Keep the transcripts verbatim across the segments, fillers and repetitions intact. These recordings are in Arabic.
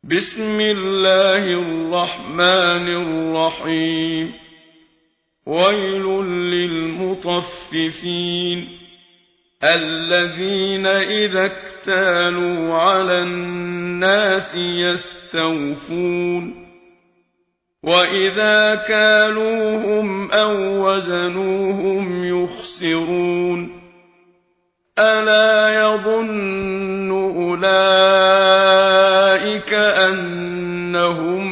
بسم الله الرحمن الرحيم. ويل للمطففين الذين إذا اكتالوا على الناس يستوفون وإذا كالوهم أو وزنوهم يخسرون. ألا يظن أولئك أنهم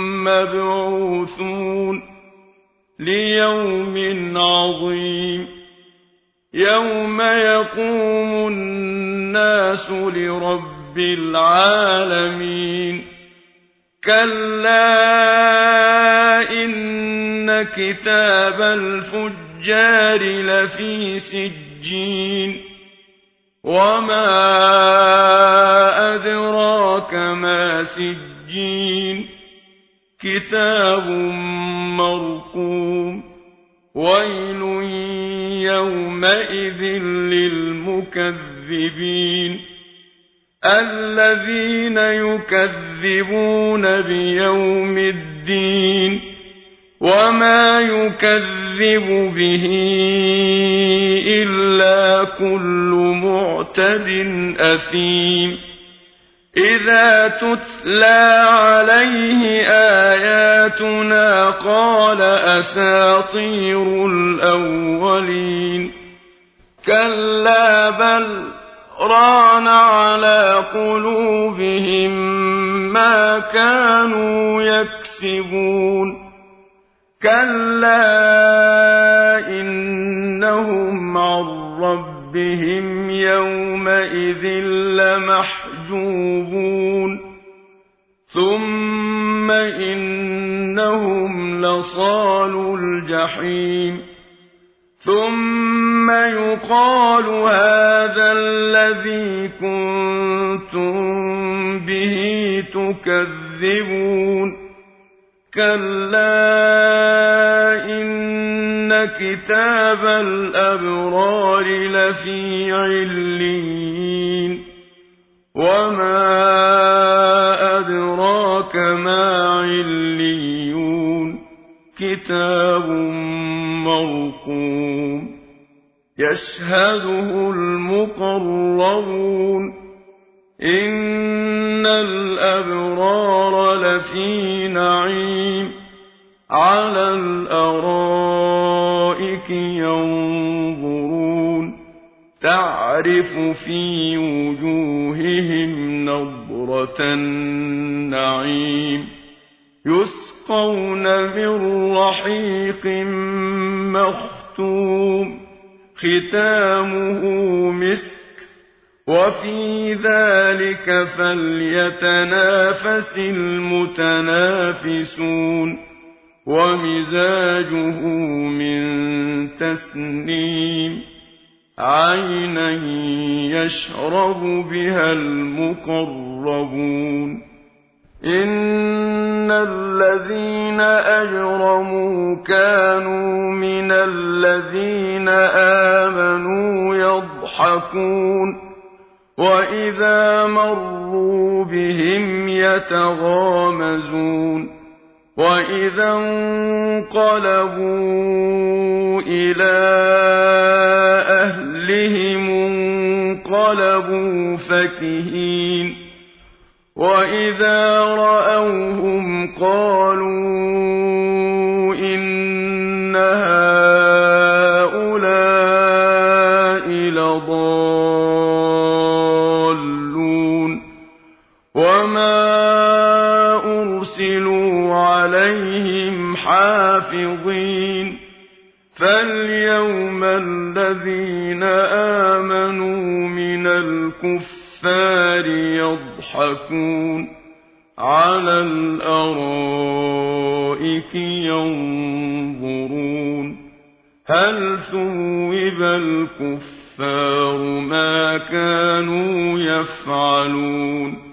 مبعوثون ليوم عظيم يوم يقوم الناس لرب العالمين. كلا إن كتاب الفجار لفي سجين وما أدراك ما سجين كتاب مرقوم. ويل يومئذ للمكذبين الذين يكذبون بيوم الدين وما يكذب به إلا كل معتد أثيم. إذا تتلى عليه آياتنا قال أساطير الأولين. كلا بل ران على قلوبهم ما كانوا يكسبون. كلا إنهم عن ربهم يومئذ لمحجوبون. ثم إنهم لصالو الجحيم. ثم يقال هذا الذي كنتم به تكذبون. كلا إن كتاب الأبرار لفي عليين وما أدراك ما عليون كتاب مرقوم يشهده المقربون. إن الأبرار لفي نعيم على الأرائك ينظرون تعرف في وجوههم نضرة النعيم يسقون من رحيق مختوم ختامه مسك وفي ذلك فليتنافس المتنافسون. ومزاجه من تسنيم عينا يشرب بها المقربون. إن الذين أجرموا كانوا من الذين آمنوا يضحكون وإذا مروا بهم يتغامزون. وإذا انقلبوا إلى أهلهم انقلبوا فكهين. وإذا رأوهم قالوا إن هؤلاء لضالون وما أرسلوا عليهم حافظين. فاليوم الذين آمنوا من الكفار يضحكون على الأرائك ينظرون هل ثوب الكفار ما كانوا يفعلون.